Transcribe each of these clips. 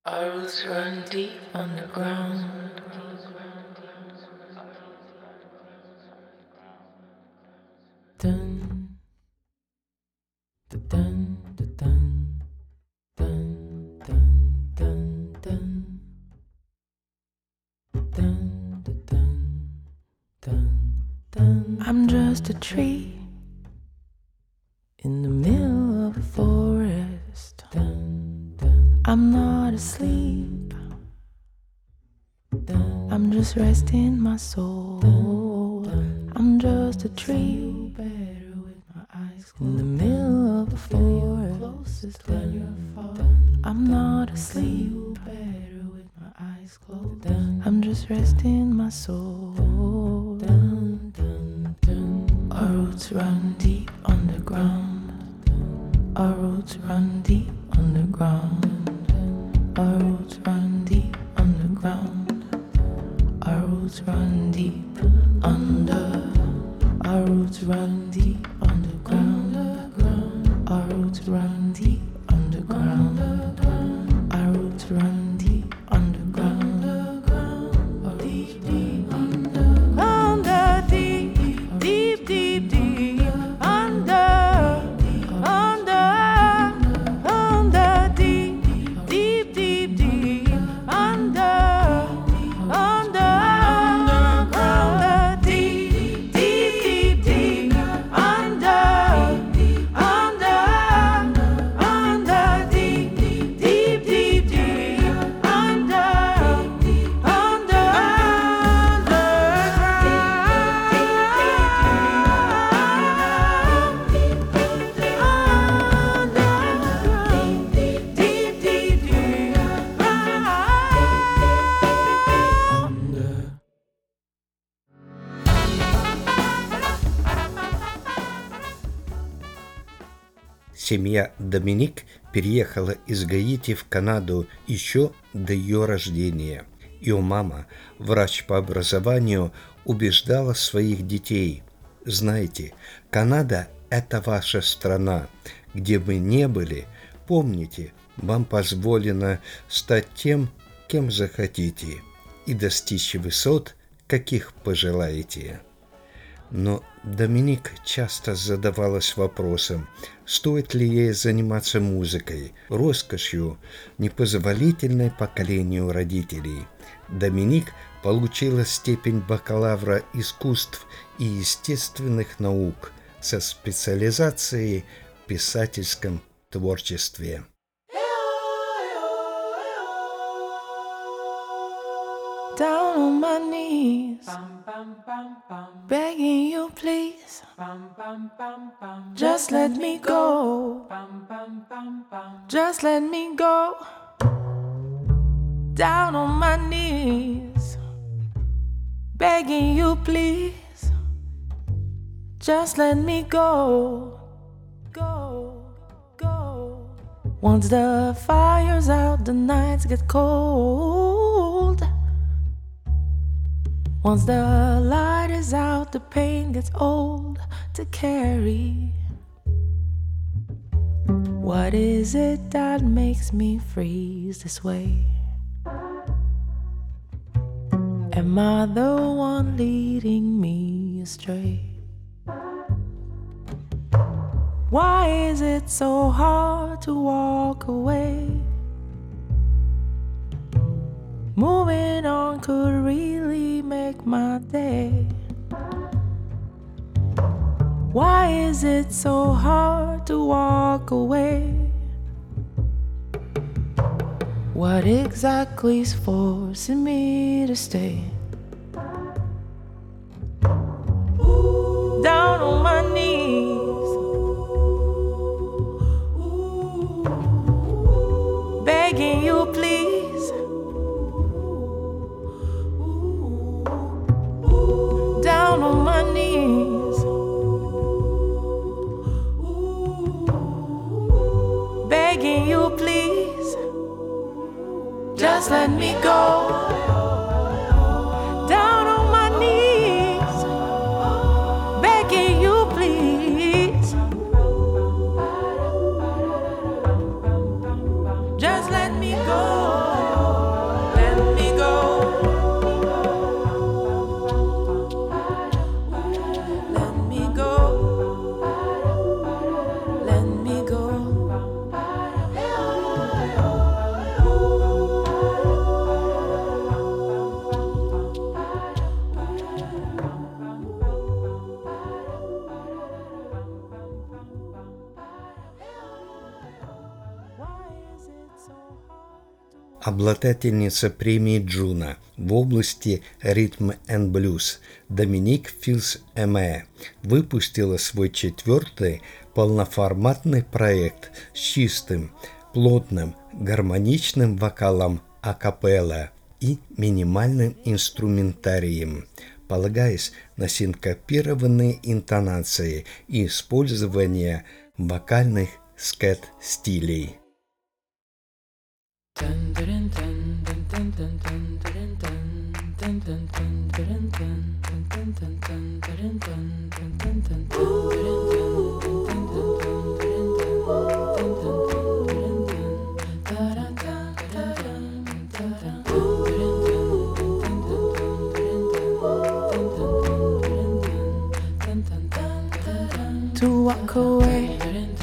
Our roots run deep underground. Dun, dun, dun, dun, dun, dun, dun, dun, dun, dun, dun, dun. I'm just a tree in the middle of a forest. Dun, dun. I'm not asleep. Dun, I'm just resting my soul. Dun, dun, I'm just a tree better with my eyes closed. In the middle of a forest. Dun, I'm not asleep. Better with my eyes closed. Dun, I'm just resting my soul. Dun, dun, dun. Our roots run deep underground. Our roots run deep underground. Our roots run deep underground. Our roots run deep under. Our roots run deep underground. Our roots run deep underground. Our roots run deep underground. Deep, deep under, deep, deep, deep, deep under, deep, deep, deep, deep under, deep, deep, deep, deep under, deep, deep, deep, deep Семья Доминик переехала из Гаити в Канаду еще до ее рождения. Ее мама, врач по образованию, убеждала своих детей: знаете, Канада – это ваша страна. Где бы ни были, помните, вам позволено стать тем, кем захотите, и достичь высот, каких пожелаете. Но Доминик часто задавалась вопросом, стоит ли ей заниматься музыкой, роскошью, непозволительной поколению родителей. Доминик получила степень бакалавра искусств и естественных наук со специализацией в писательском творчестве. Down on my knees, begging you please, just let me go, just let me go. Down on my knees, begging you please, just let me go, go, go. Once the fire's out, the nights get cold. Once the light is out, the pain gets old to carry. What is it that makes me freeze this way? Am I the one leading me astray? Why is it so hard to walk away? Moving on could really make my day. Why is it so hard to walk away? What exactly is forcing me to stay? Down on my knees, begging you please, down on my knees, begging you please, just let me go. Down on my knees, begging you please, just let me go. Обладательница премии Джуно в области ритм and блюз Доминик Филс-Эме выпустила свой 4-й полноформатный проект с чистым, плотным, гармоничным вокалом акапелла и минимальным инструментарием, полагаясь на синкопированные интонации и использование вокальных скет-стилей. To walk away,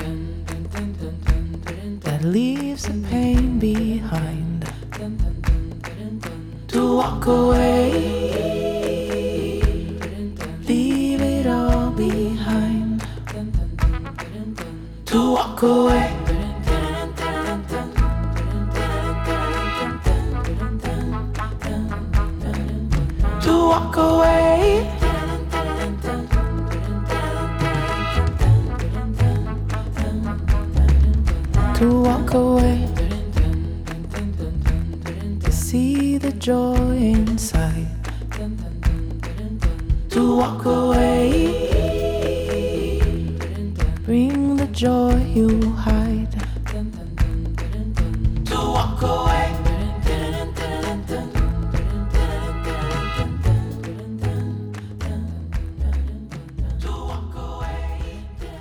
that leaves the pain behind. To walk away, leave it all behind. To walk away, to walk away. To walk away, to see the joy inside. To walk away, bring the joy you hide. To walk away, to walk away.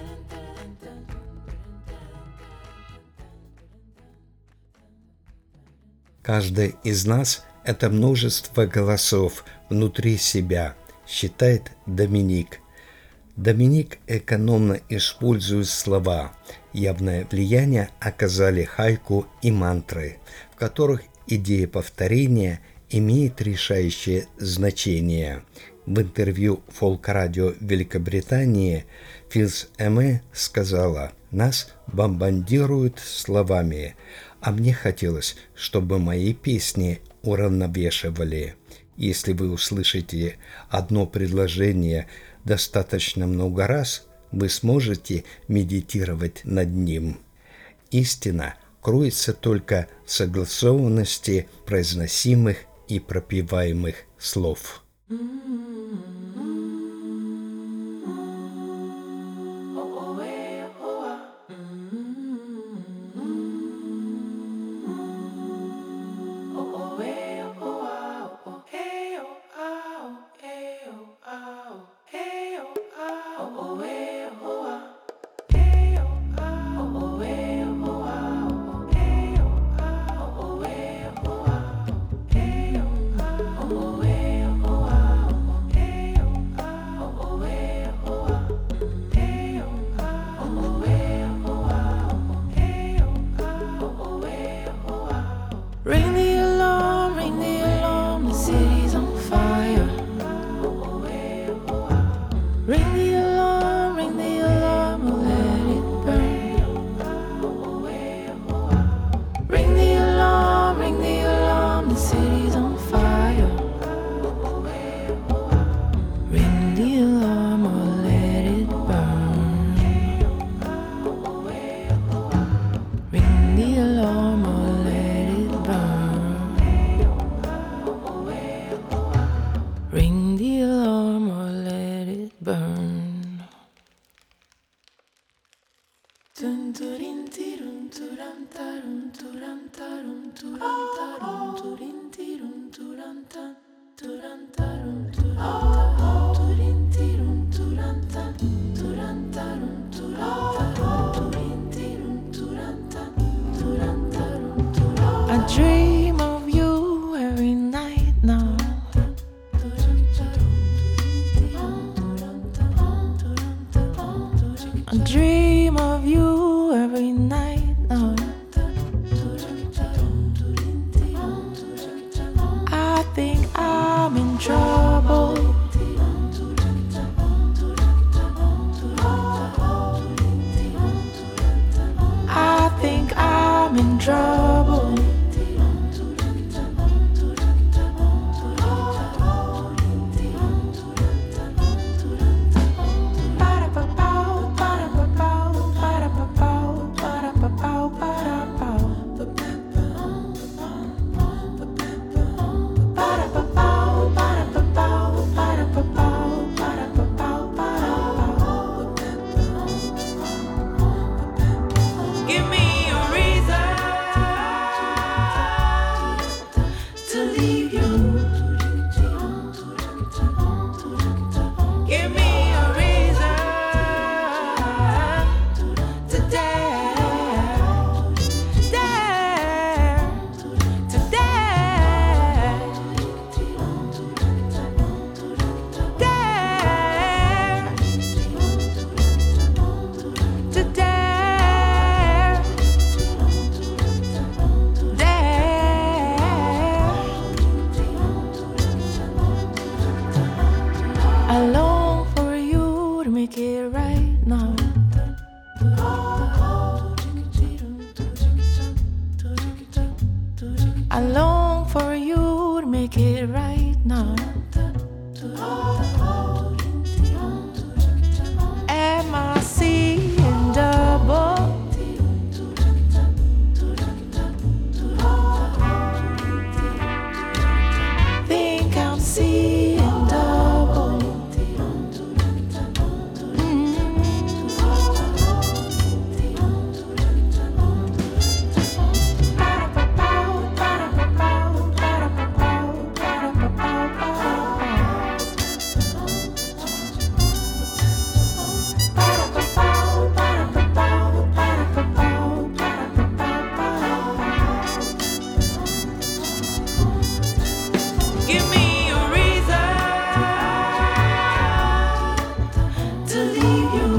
Каждый из нас – это множество голосов внутри себя, считает Доминик. Доминик экономно использует слова. Явное влияние оказали хайку и мантры, в которых идея повторения имеет решающее значение. В интервью фолк-радио Великобритании Филс-Эме сказала: «Нас бомбардируют словами, а мне хотелось, чтобы мои песни уравновешивали. Если вы услышите одно предложение достаточно много раз, вы сможете медитировать над ним. Истина кроется только в согласованности произносимых и пропеваемых слов». Ring the alarm, the city's on fire. Ring the alarm, let it burn. Ring the alarm, the city's on fire. Ring the alarm or let it burn. Ring the alarm or let it burn. Ring the alarm or let it burn. Dun durin tirun turan tarun turan tarun turan tarun turin tirun turan tan turan tarun turan turin tirun turan tan turan tarun turan tarun turin tirun turan tan turan tarun turan. I dream of you every night now. I dream of you every night now. I think I'm in trouble. I think I'm in trouble. I long for you to make it right now. Am I seeing double? Think I'm seeing double. Give me a reason to leave you.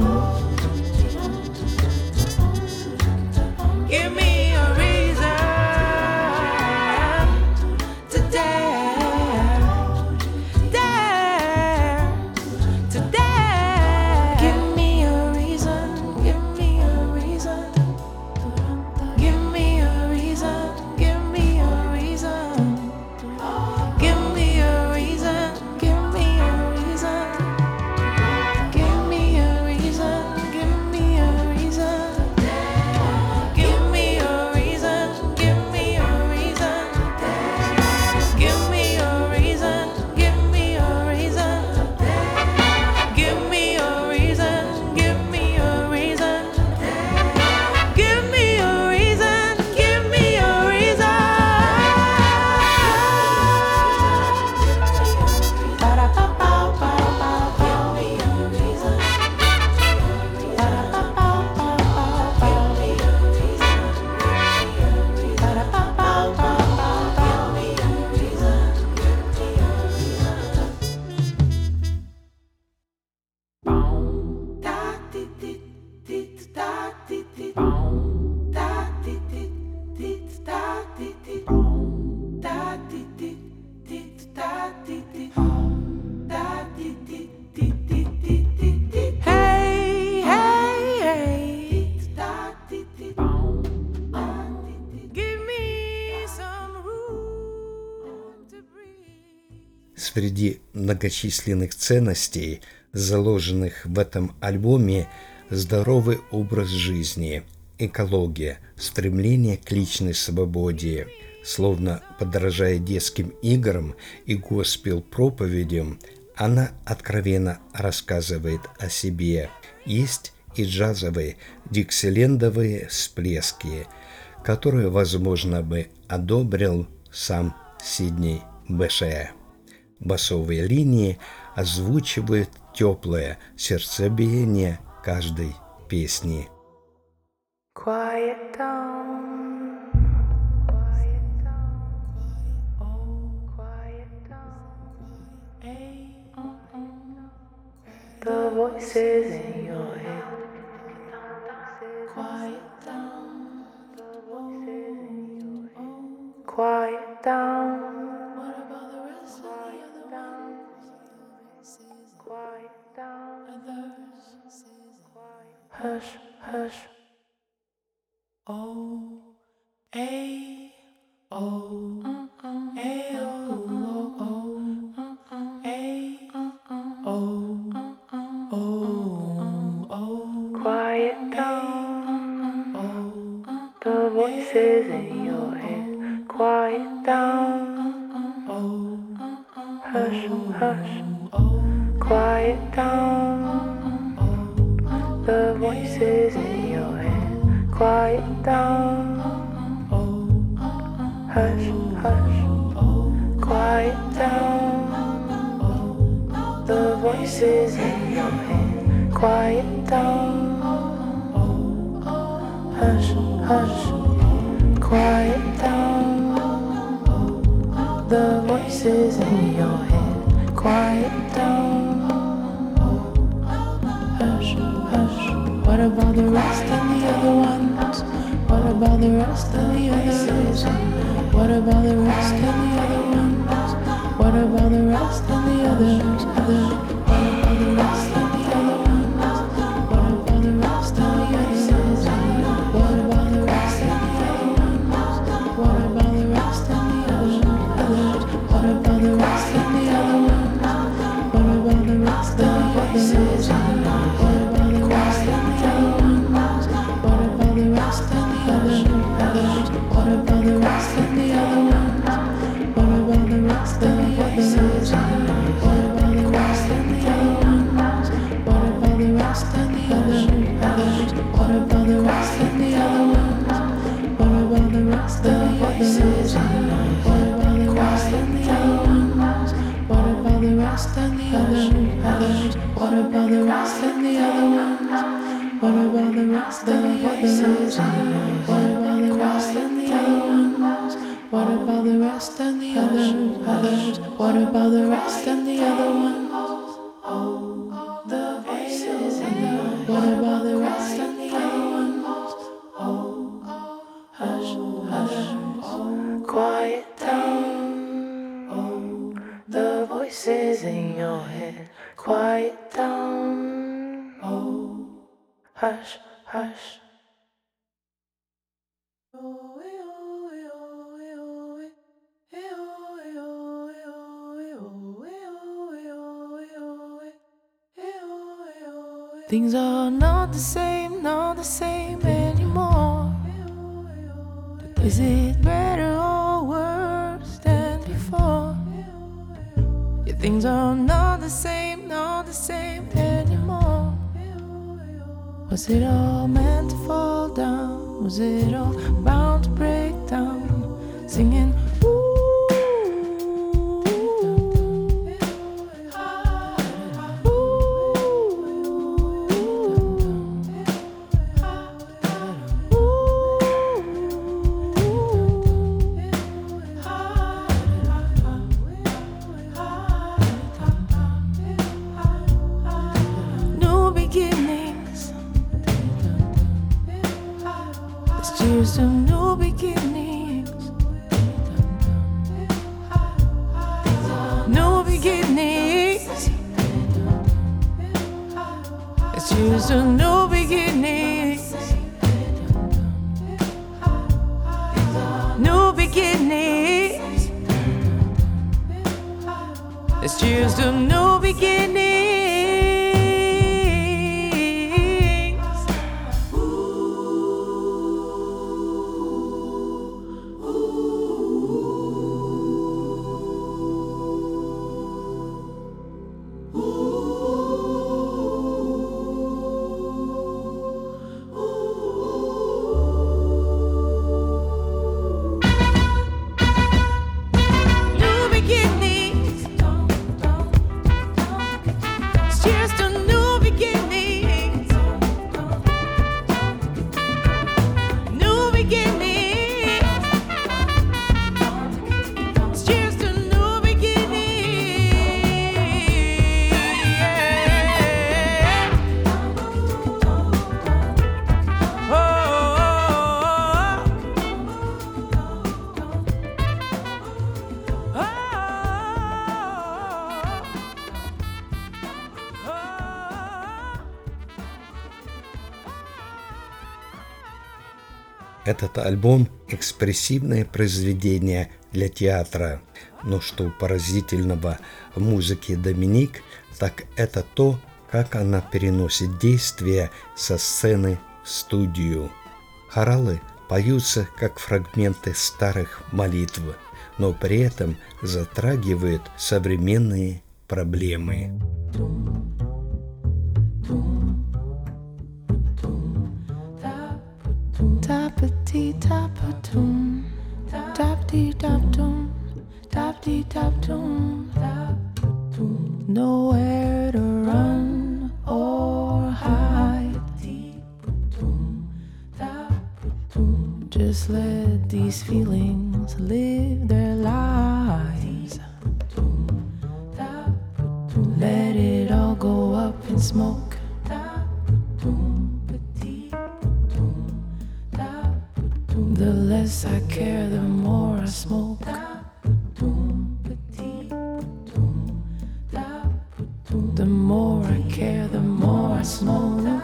Give me a reason to dare, dare, to dare. Give me a reason, give me a reason. Give me a reason, give me a reason. Give me a reason, give me a reason. Give me a reason, give me a reason. Give me a reason, give me a reason. Give me a reason, give me a reason. Give me a reason, give me a reason. Give me a reason, give me a reason. Hey, hey, hey. Give me some room to breathe. Среди многочисленных ценностей, заложенных в этом альбоме, здоровый образ жизни, экология, стремление к личной свободе. Словно подражая детским играм и госпел-проповедям, она откровенно рассказывает о себе. Есть и джазовые, диксилендовые всплески, которые, возможно, бы одобрил сам Сидни Bechet. Басовые линии озвучивают теплое сердцебиение каждой песни. Quiet down, oh, quiet down, hey, the voices in your head. Quiet down, the voices in your head. Quiet down. What about the rest of the other ones? Quiet down. Others. Hush, hush. Oh, A, oh, A, oh, oh, A, oh, oh. Quiet down. Oh, the voices in your head. Quiet down. Oh, hush, hush. Quiet down. The voices in your head. Quiet down, hush, hush, quiet down, the voices in your head. Quiet down, hush, hush, quiet down, the voices in your head. Quiet down, hush, hush. What about the rest and the other ones? What about the rest and the others? What about the rest and the other ones? What about the rest and the others? What about the rest and the other ones? What about the rest and the others? What about the rest and the other ones? What about the rest and the rest and the other ones? What about the rest of the voices in your head? What about the rest and the other ones? What about the rest and the others? What about the rest and the other ones? Oh, the voices in your head. What about the rest and the other ones? Oh, hush, hush, quiet down. Oh, the voices in your head. Quiet down. Oh, hush, hush. Things are not the same anymore. But is it better or worse than before? Yeah, things are not the same anymore. Was it all meant to fall down? Was it all bound to break down? Singing, ooh. Cheers to new beginnings. New beginnings. It's cheers to new beginnings. New beginnings. It's cheers to new beginnings. Этот альбом – экспрессивное произведение для театра. Но что поразительного в музыке Доминик, так это то, как она переносит действие со сцены в студию. Хоралы поются как фрагменты старых молитв, но при этом затрагивают современные проблемы. Tap-a-tee-tap-a-toom, tap-dee-tap-toom, tap-dee-tap-toom, tap-toom. Nowhere to run or hide. Just let these feelings live their lives. Let it all go up in smoke. The less I care, the more I smoke. The more I care, the more I smoke.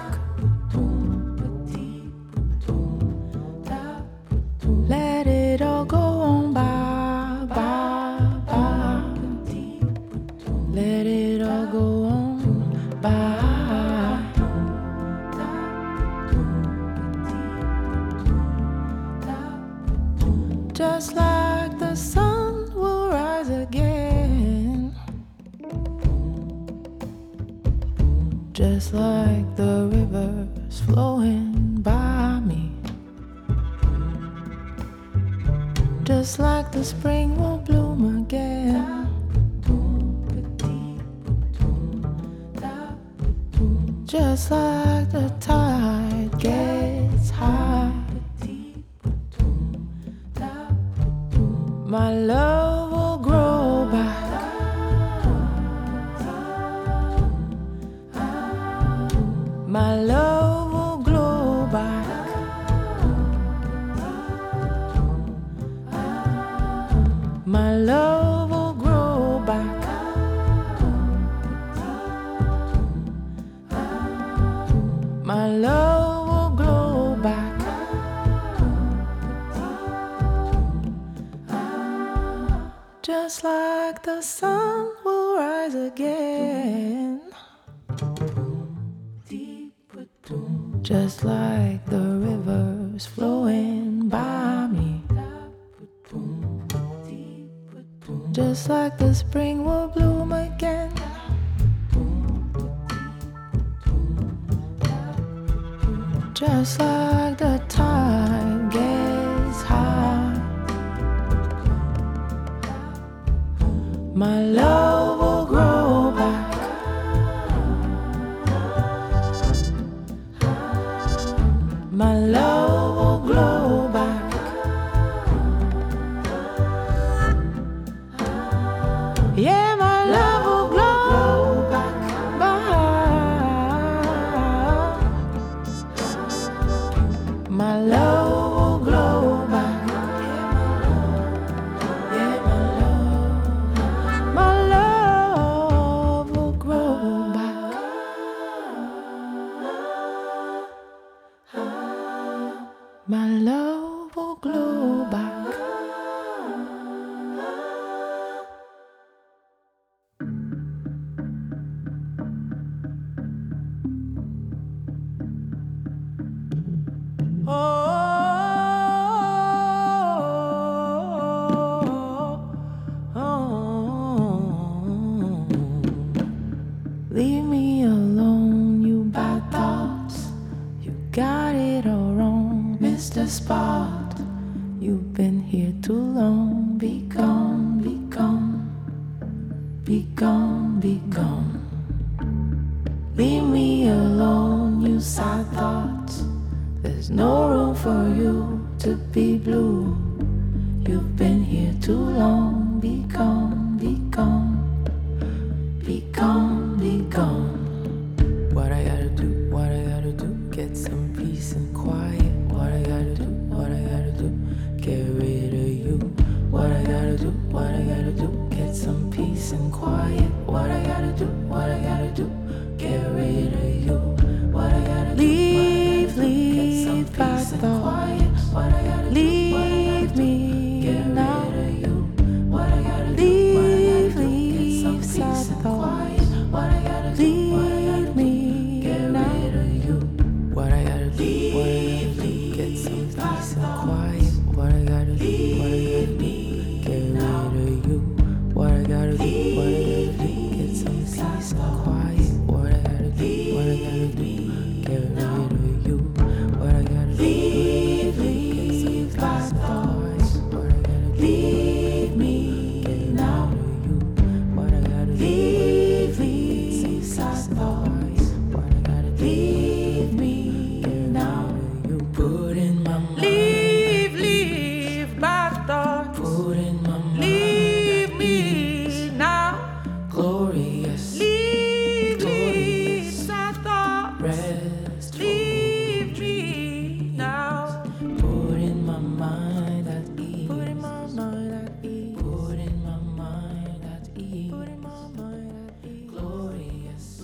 Let it all go on by, by, by. Let it all go on by. Just like the sun will rise again. Just like the rivers flowing by me. Just like the spring will bloom again. just like the tide gets high. My love will grow back. My love will glow back. My love will grow back. My love will glow back. Just like the sun will rise again. Just like the rivers flowing by me. Just like the spring will bloom again. Just like the tide gets high. My love will grow back. My love will glow back. Yeah, my love will glow back. My love will glow back. Yeah, my love will grow back. My love will glow back. Leave me alone, you bad thoughts. You got it all wrong, Mr. Spot. You've been here too long. Be gone, be gone. Be gone, be gone. Leave me alone, you sad thoughts. There's no room for you to be blue. You've been here too long. Be gone, be gone. Be gone, be gone. What I gotta do, what I gotta do, get some peace and quiet. What I gotta do, what I gotta do, get rid of you. What I gotta do, what I gotta do, get some peace and quiet. What I gotta do, what I gotta do, get rid of you. What I gotta do, leave, leave, bad thoughts. What I gotta do, leave me, get rid of you. What I gotta do, leave, leave, sad thoughts. What I gotta do, leave me, get rid of you. What I gotta do, what I gotta do, get some peace and quiet. What I gotta do, what I gotta do, get rid of you. What I gotta do, what I gotta do, get some peace and quiet. What I gotta do, what I gotta do, get rid of you. What I gotta do, leave, leave, bad thoughts. What I gotta do, leave me, get rid of you. What I gotta do, leave, leave, sad thoughts. What I gotta do, leave me, get rid of you. Put in my mind, leave, leave, bad thoughts. Put in my mind, leave me now, glorious. Leave, leave, sad thoughts. Rest, leave me now. Put in my mind at ease. Put in my mind at ease. Put in my mind at ease. Put in my mind at ease. Glorious,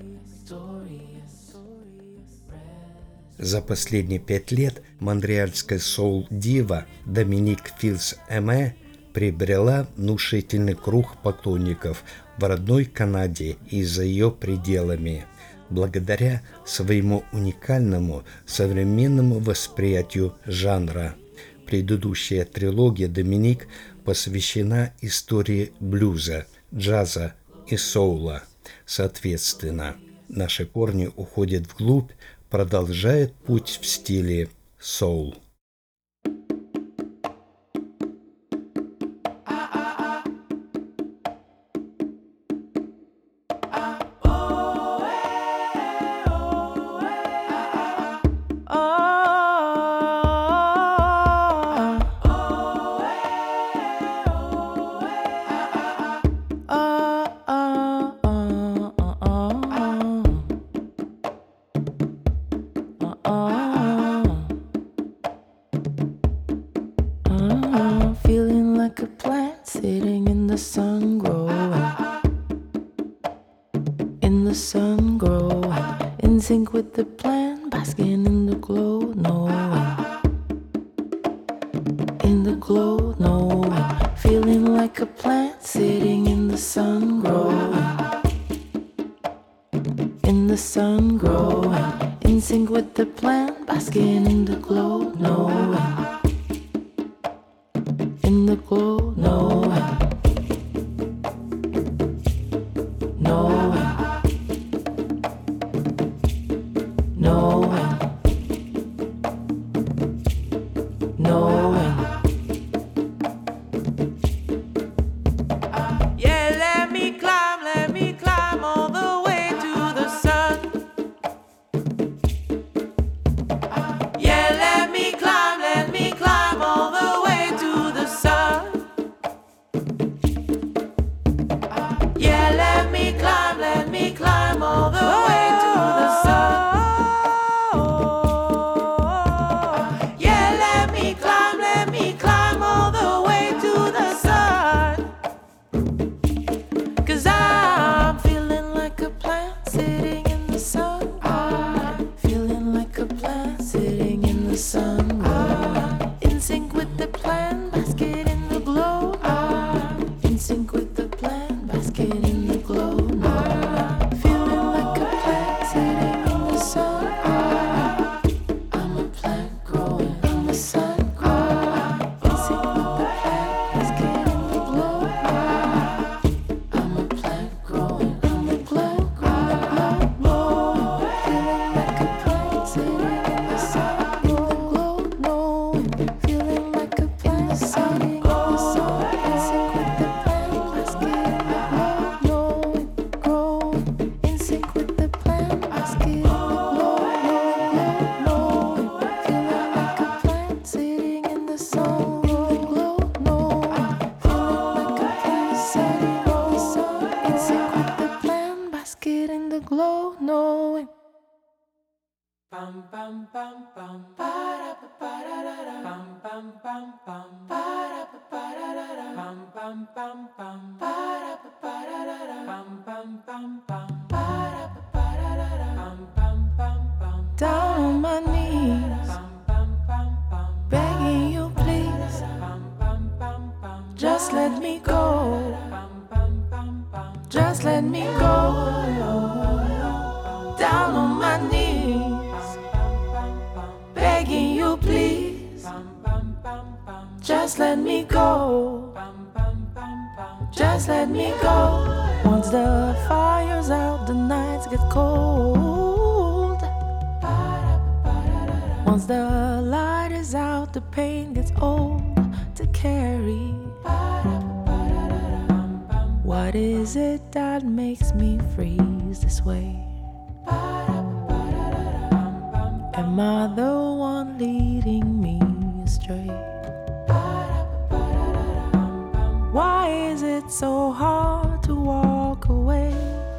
glorious, glorious, rest. За последние 5 лет монреальская соул-дива Доминик Филс-Эме приобрела внушительный круг поклонников в родной Канаде и за ее пределами, благодаря своему уникальному современному восприятию жанра. Предыдущая трилогия «Доминик» посвящена истории блюза, джаза и соула. Соответственно, наши корни уходят вглубь, продолжает путь в стиле соул. sitting in the sun growing. In the sun growing, in sync with the plant, basking in the glow, knowing. In the glow, knowing, feeling like a plant sitting in the sun growing. In the sun growing, in sync with the plant, basking in the glow, knowing. In the glow, knowing. Knowing. Knowing. Knowing. Yeah, let me climb all the way to the sun. Yeah, let me climb all the way to the sun. Yeah, let me climb all the way to the sun. Yeah, let me climb all the way to the sun. 'Cause I'm feeling like a plant sitting in the sun. I'm feeling like a plant sitting in the sun. In sync with the plant, basket in the glow. In sync with the plant, basket in the glow. Feeling like a plant sitting in the sun. I'm a plant growing in the sun. In sync with the plant, basket in the glow. I'm a plant growing in the glow, glow. Feeling like a plant sitting in the sun. In the glow, knowing. Feeling like a plant sitting in the sun. In sync with the plant, basket in the glow, knowing. Growing in sync with the plant, basket in the glow, knowing. Feeling like a plant sitting in the sun. In the glow, knowing. Feeling like a plant sitting in the sun. In sync with the plant, basket in the glow, knowing. Pam pam pam pam para pa para ra ra. Pam pam pam pam para pa para ra ra. Pam pam pam pam para pa para ra ra. Pam pam pam pam para pa para ra ra. Pam pam pam pam. Down on my knees, pam pam pam pam, begging you please, pam pam pam pam, just let me go, pam pam pam pam, just let me go. Down on my knees, begging you please, just let me go, just let me go. Once the fire's out, the nights get cold. Once the light is out, the pain gets old to carry. What is it that makes me freeze this way? Am I the one leading me astray? Why is it so hard to walk away?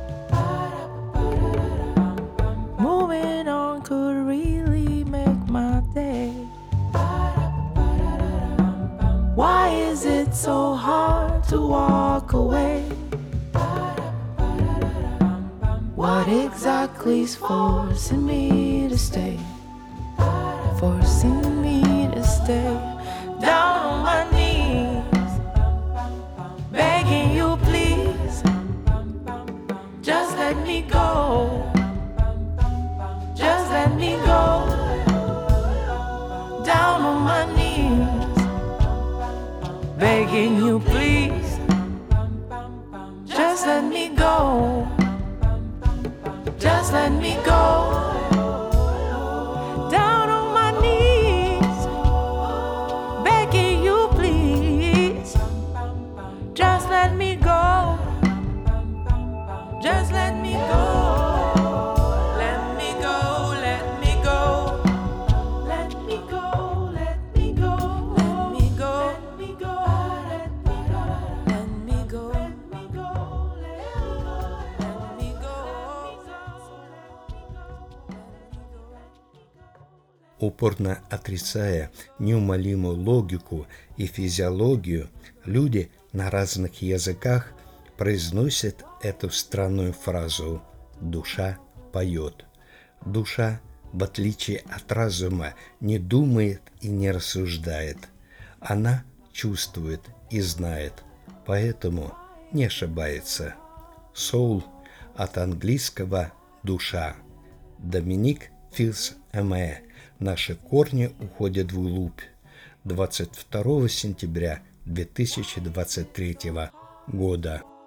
Moving on could really make my day. Why is it so hard to walk away? What exactly's forcing me to stay? Forcing me to stay. Down on my knees, begging you please, just let me go, just let me go. Down on my knees, begging you please, just let me go, just let me go. Down on my knees, begging you please, just let me go, just let me go. Let me go, let me go, let me go, let me go, let me go, let me go, let me go, let me go, let me go, let me go. Упорно отрицая неумолимую логику и физиологию, люди на разных языках произносят эту странную фразу «душа поет». Душа, в отличие от разума, не думает и не рассуждает. Она чувствует и знает, поэтому не ошибается. Soul от английского «душа». Доминик Филс-Эмэ. Наши корни уходят вглубь. 22 сентября 2023 года.